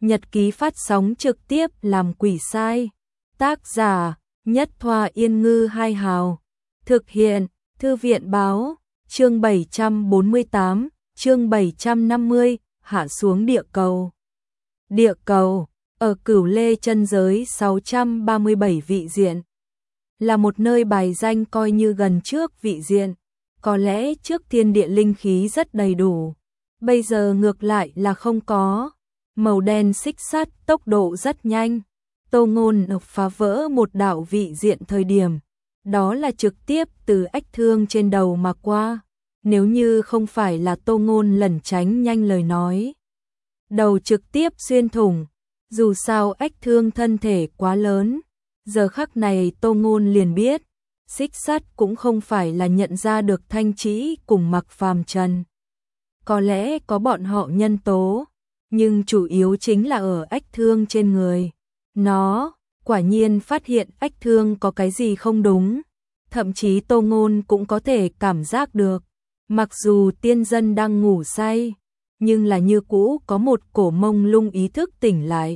Nhật ký phát sóng trực tiếp làm quỷ sai. Tác giả Nhất Thoa Yên Ngư Hai Hào. Thực hiện Thư viện Báo. Chương 748, chương 750, hạ xuống địa cầu. Địa cầu, ở Cửu Lê chân giới 637 vị diện. Là một nơi bài danh coi như gần trước vị diện. Có lẽ trước thiên địa linh khí rất đầy đủ. Bây giờ ngược lại là không có. Màu đen xích sắt, tốc độ rất nhanh. Tô Ngôn phá vỡ một đạo vị diện thời điểm. Đó là trực tiếp từ ách thương trên đầu mà qua. Nếu như không phải là Tô Ngôn lẩn tránh nhanh lời nói. Đầu trực tiếp xuyên thủng. Dù sao ách thương thân thể quá lớn. Giờ khắc này Tô Ngôn liền biết. Xích sắt cũng không phải là nhận ra được Thanh Trĩ cùng Mặc Phàm Trần. Có lẽ có bọn họ nhân tố. Nhưng chủ yếu chính là ở ách thương trên người. Nó quả nhiên phát hiện ách thương có cái gì không đúng. Thậm chí Tô Ngôn cũng có thể cảm giác được. Mặc dù tiên dân đang ngủ say, nhưng là như cũ có một cổ mông lung ý thức tỉnh lại.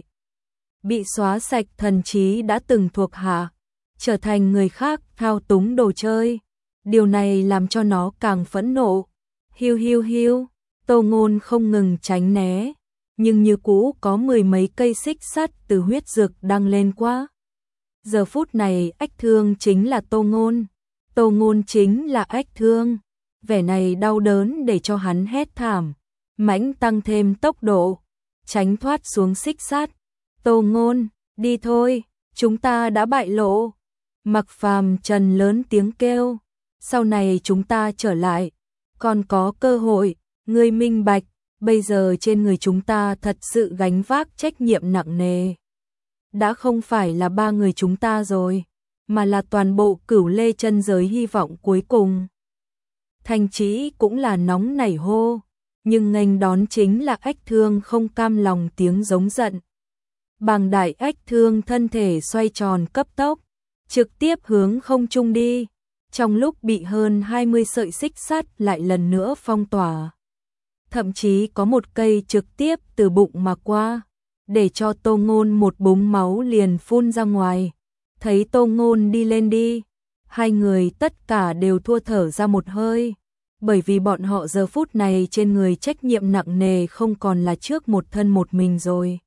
Bị xóa sạch thần trí đã từng thuộc hạ, trở thành người khác thao túng đồ chơi. Điều này làm cho nó càng phẫn nộ. Hiu hiu hiu, Tô Ngôn không ngừng tránh né. Nhưng như cũ có mười mấy cây xích sắt từ huyết dực đang lên qua. Giờ phút này ách thương chính là Tô Ngôn. Tô Ngôn chính là ách thương. Vẻ này đau đớn để cho hắn hét thảm. Mãnh tăng thêm tốc độ. Tránh thoát xuống xích sắt. Tô Ngôn, đi thôi, chúng ta đã bại lộ. Mặc Phàm Trần lớn tiếng kêu. Sau này chúng ta trở lại. Còn có cơ hội, ngươi minh bạch. Bây giờ trên người chúng ta thật sự gánh vác trách nhiệm nặng nề. Đã không phải là ba người chúng ta rồi, mà là toàn bộ Cửu Lê chân giới hy vọng cuối cùng. Thanh Trĩ cũng là nóng nảy hô, nhưng nghênh đón chính là ách thương không cam lòng tiếng giống giận. Bàng đại ách thương thân thể xoay tròn cấp tốc, trực tiếp hướng không trung đi, trong lúc bị hơn 20 sợi xích sắt lại lần nữa phong tỏa. Thậm chí có một cây trực tiếp từ bụng mà qua, để cho Tô Ngôn một búng máu liền phun ra ngoài. Thấy Tô Ngôn đi lên đi, hai người tất cả đều thua thở ra một hơi, bởi vì bọn họ giờ phút này trên người trách nhiệm nặng nề không còn là trước một thân một mình rồi,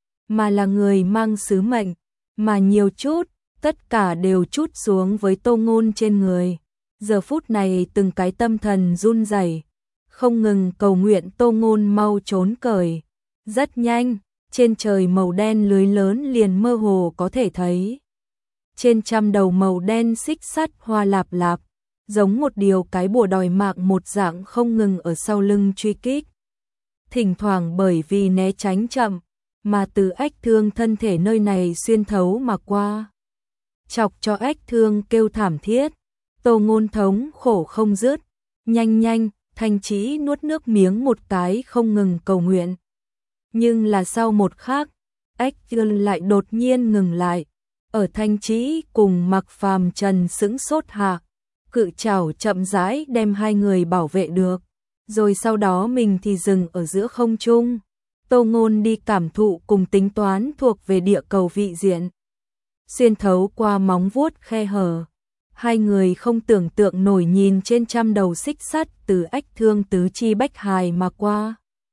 mà là người mang sứ mệnh, mà nhiều chút, tất cả đều trút xuống với Tô Ngôn trên người. Giờ phút này từng cái tâm thần run rẩy, không ngừng cầu nguyện Tô Ngôn mau trốn cởi. Rất nhanh, trên trời màu đen lưới lớn liền mơ hồ có thể thấy. Trên trăm đầu màu đen xích sắt hoa lạp lạp, giống một điều cái bùa đòi mạng một dạng không ngừng ở sau lưng truy kích. Thỉnh thoảng bởi vì né tránh chậm, mà từ ách thương thân thể nơi này xuyên thấu mà qua. Chọc cho ách thương kêu thảm thiết, Tô Ngôn thống khổ không dứt. Nhanh nhanh, Thanh Trĩ nuốt nước miếng một cái không ngừng cầu nguyện. Nhưng là sau một khắc, ách thương lại đột nhiên ngừng lại. Ở Thanh Trĩ cùng Mặc Phàm Trần sững sốt hạ, cự trảo chậm rãi đem hai người bảo vệ được. Rồi sau đó mình thì dừng ở giữa không trung. Tô Ngôn đi cảm thụ cùng tính toán thuộc về địa cầu vị diện. Xuyên thấu qua móng vuốt khe hở. Hai người không tưởng tượng nổi nhìn trên trăm đầu xích sắt từ ách thương tứ chi bách hài mà qua.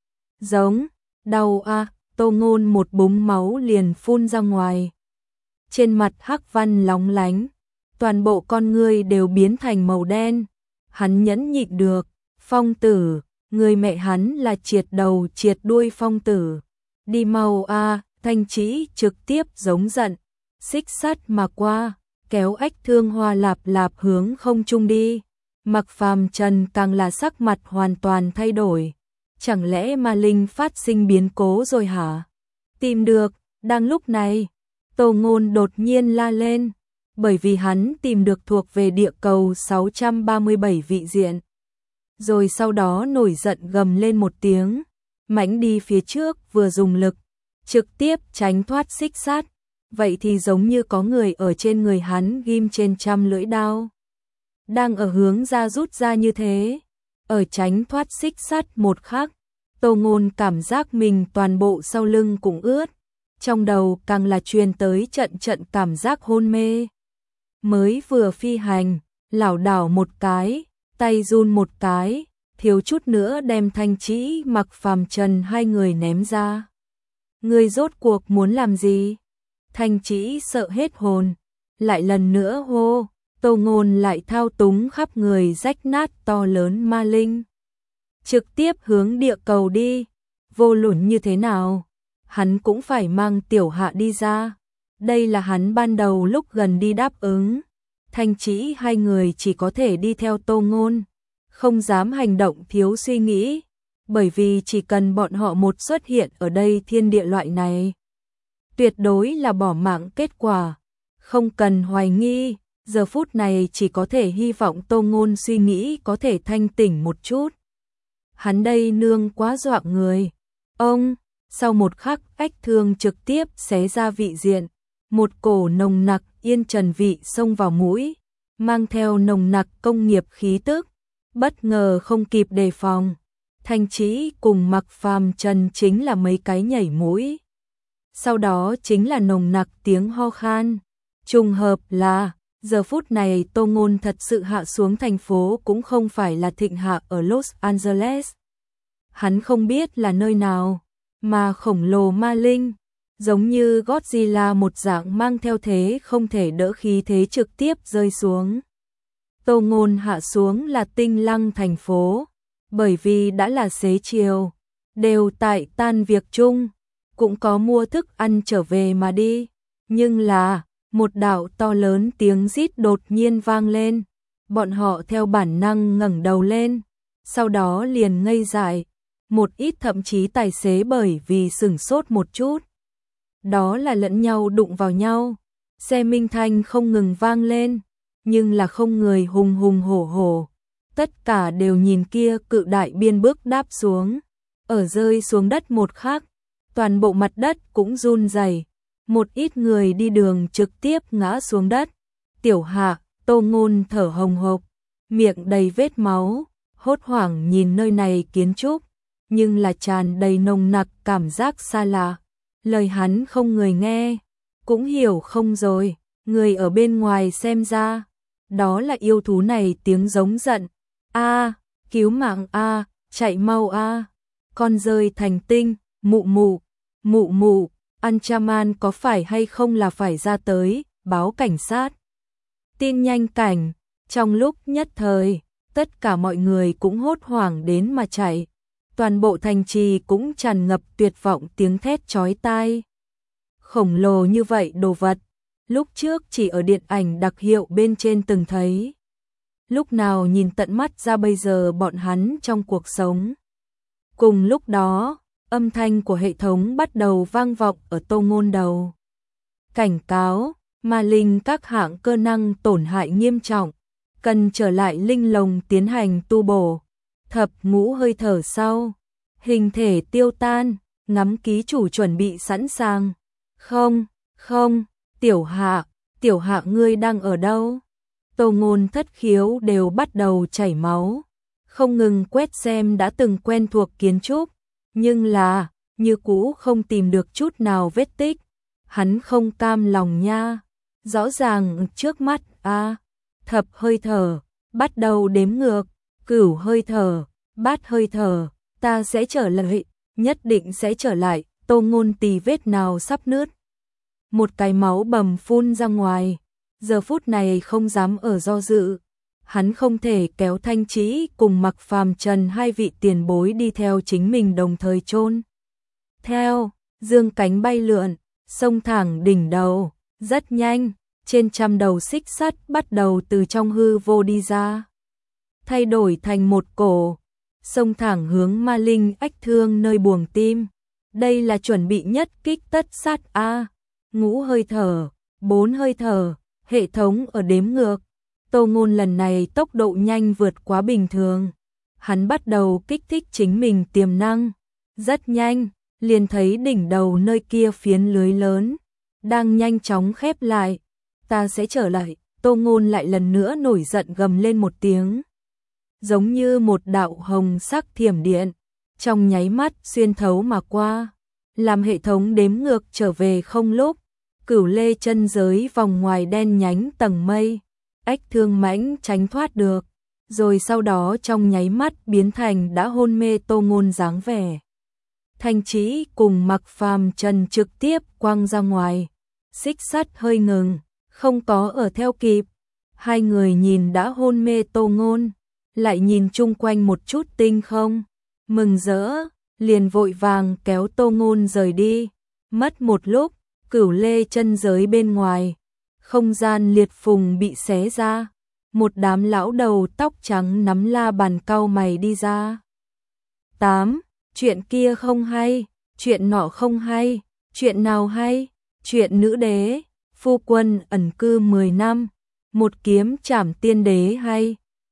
Giống, đau a, Tô Ngôn một búng máu liền phun ra ngoài. Trên mặt hắc văn lóng lánh, toàn bộ con ngươi đều biến thành màu đen. Hắn nhẫn nhịn được, Phong tử, người mẹ hắn là triệt đầu triệt đuôi Phong tử. Đi mau a, Thanh Trĩ trực tiếp giống giận, xích sắt mà qua. Kéo ách thương hoa lạp lạp hướng không trung đi. Mặc Phàm Trần càng là sắc mặt hoàn toàn thay đổi. Chẳng lẽ ma linh phát sinh biến cố rồi hả? Tìm được, đang lúc này, Tô Ngôn đột nhiên la lên, bởi vì hắn tìm được thuộc về địa cầu 637 vị diện. Rồi sau đó nổi giận gầm lên một tiếng, mãnh đi phía trước vừa dùng lực, trực tiếp tránh thoát xích sắt. Vậy thì giống như có người ở trên người hắn ghim trên trăm lưỡi đao. Đang ở hướng ra rút ra như thế. Ở tránh thoát xích sắt một khắc, Tô Ngôn cảm giác mình toàn bộ sau lưng cũng ướt, trong đầu càng là truyền tới trận trận cảm giác hôn mê. Mới vừa phi hành, lảo đảo một cái, tay run một cái, thiếu chút nữa đem Thanh Trĩ Mặc Phàm Trần hai người ném ra. Ngươi rốt cuộc muốn làm gì? Thanh Trĩ sợ hết hồn, lại lần nữa hô. Tô Ngôn lại thao túng khắp người rách nát to lớn ma linh, trực tiếp hướng địa cầu đi. Vô luận như thế nào, hắn cũng phải mang Tiểu Hạ đi ra. Đây là hắn ban đầu lúc gần đi đáp ứng. Thanh Trĩ hai người chỉ có thể đi theo Tô Ngôn, không dám hành động thiếu suy nghĩ, bởi vì chỉ cần bọn họ một xuất hiện ở đây thiên địa loại này, tuyệt đối là bỏ mạng kết quả, không cần hoài nghi. Giờ phút này chỉ có thể hy vọng Tô Ngôn suy nghĩ có thể thanh tỉnh một chút. Hắn đây nương quá dọa người. Ông, sau một khắc ách thương trực tiếp xé ra vị diện, một cổ nồng nặc yên trần vị xông vào mũi, mang theo nồng nặc công nghiệp khí tức, bất ngờ không kịp đề phòng. Thanh Trĩ cùng Mặc Phàm Trần chính là mấy cái nhảy mũi. Sau đó chính là nồng nặc tiếng ho khan. Trùng hợp là giờ phút này Tô Ngôn thật sự hạ xuống thành phố cũng không phải là Thịnh Hạ ở Los Angeles. Hắn không biết là nơi nào, mà khổng lồ ma linh, giống như Godzilla một dạng mang theo thế không thể đỡ khí thế trực tiếp rơi xuống. Tô Ngôn hạ xuống là Tinh Lăng thành phố, bởi vì đã là xế chiều, đều tại tan việc chung, cũng có mua thức ăn trở về mà đi, nhưng là một đạo to lớn tiếng rít đột nhiên vang lên, bọn họ theo bản năng ngẩng đầu lên, sau đó liền ngây dại, một ít thậm chí tài xế bởi vì sửng sốt một chút. Đó là lẫn nhau đụng vào nhau, xe minh thanh không ngừng vang lên, nhưng là không người hùng hùng hổ hổ, tất cả đều nhìn kia cự đại biên bước đáp xuống, ở rơi xuống đất một khắc, toàn bộ mặt đất cũng run rẩy. Một ít người đi đường trực tiếp ngã xuống đất. Tiểu Hạ, Tô Ngôn thở hồng hộc, miệng đầy vết máu, hốt hoảng nhìn nơi này kiến trúc, nhưng là tràn đầy nồng nặc cảm giác xa lạ. Lời hắn không người nghe, cũng hiểu không rồi, người ở bên ngoài xem ra, đó là yêu thú này tiếng giống giận. A, cứu mạng a, chạy mau a. Con rơi thành tinh, mụ mụ, mụ mụ. Anchaman có phải hay không là phải ra tới, báo cảnh sát. Tin nhanh cảnh, trong lúc nhất thời, tất cả mọi người cũng hốt hoảng đến mà chạy. Toàn bộ thành trì cũng tràn ngập tuyệt vọng tiếng thét chói tai. Khổng lồ như vậy đồ vật, lúc trước chỉ ở điện ảnh đặc hiệu bên trên từng thấy. Lúc nào nhìn tận mắt ra bây giờ bọn hắn trong cuộc sống. Cùng lúc đó, âm thanh của hệ thống bắt đầu vang vọng ở Tô Ngôn đầu. Cảnh cáo, ma linh các hạng cơ năng tổn hại nghiêm trọng, cần trở lại linh lồng tiến hành tu bổ. Thập ngũ hơi thở sau, hình thể tiêu tan, ngắm ký chủ chuẩn bị sẵn sàng. Không, không, Tiểu Hạ ngươi đang ở đâu? Tô Ngôn thất khiếu đều bắt đầu chảy máu, không ngừng quét xem đã từng quen thuộc kiến trúc. Nhưng là, như cũ không tìm được chút nào vết tích. Hắn không cam lòng nha. Rõ ràng trước mắt, thập hơi thở, bắt đầu đếm ngược, cửu hơi thở, bát hơi thở, ta sẽ trở lại, nhất định sẽ trở lại. Tô Ngôn tì vết nào sắp nứt. Một cái máu bầm phun ra ngoài. Giờ phút này không dám ở do dự. Hắn không thể kéo Thanh Trĩ cùng Mặc Phàm Trần hai vị tiền bối đi theo chính mình đồng thời chôn. Theo, dương cánh bay lượn, xông thẳng đỉnh đầu, rất nhanh, trên trăm đầu xích sắt bắt đầu từ trong hư vô đi ra. Thay đổi thành một cổ, xông thẳng hướng ma linh ách thương nơi buồng tim. Đây là chuẩn bị nhất kích tất sát A, ngũ hơi thở, 4 hơi thở, hệ thống ở đếm ngược. Tô Ngôn lần này tốc độ nhanh vượt quá bình thường. Hắn bắt đầu kích thích chính mình tiềm năng. Rất nhanh, liền thấy đỉnh đầu nơi kia phiến lưới lớn, đang nhanh chóng khép lại. Ta sẽ trở lại, Tô Ngôn lại lần nữa nổi giận gầm lên một tiếng. Giống như một đạo hồng sắc thiểm điện, trong nháy mắt xuyên thấu mà qua, làm hệ thống đếm ngược trở về không lúc. Cửu Lê chân giới vòng ngoài đen nhánh tầng mây, Ách Thương Mãnh tránh thoát được, rồi sau đó trong nháy mắt biến thành đã hôn mê Tô Ngôn dáng vẻ. Thanh Trĩ cùng Mặc Phàm Trần trực tiếp quăng ra ngoài, xích sắt hơi ngừng, không có ở theo kịp. Hai người nhìn đã hôn mê Tô Ngôn, lại nhìn chung quanh một chút tinh không, mừng rỡ, liền vội vàng kéo Tô Ngôn rời đi. Mất một lúc, Cửu Lê chân giới bên ngoài, không gian liệt phùng bị xé ra, một đám lão đầu tóc trắng nắm la bàn cau mày đi ra. 8. Chuyện kia không hay, chuyện nọ không hay, chuyện nào hay? Chuyện nữ đế, phu quân ẩn cư 10 năm, một kiếm trảm tiên đế hay,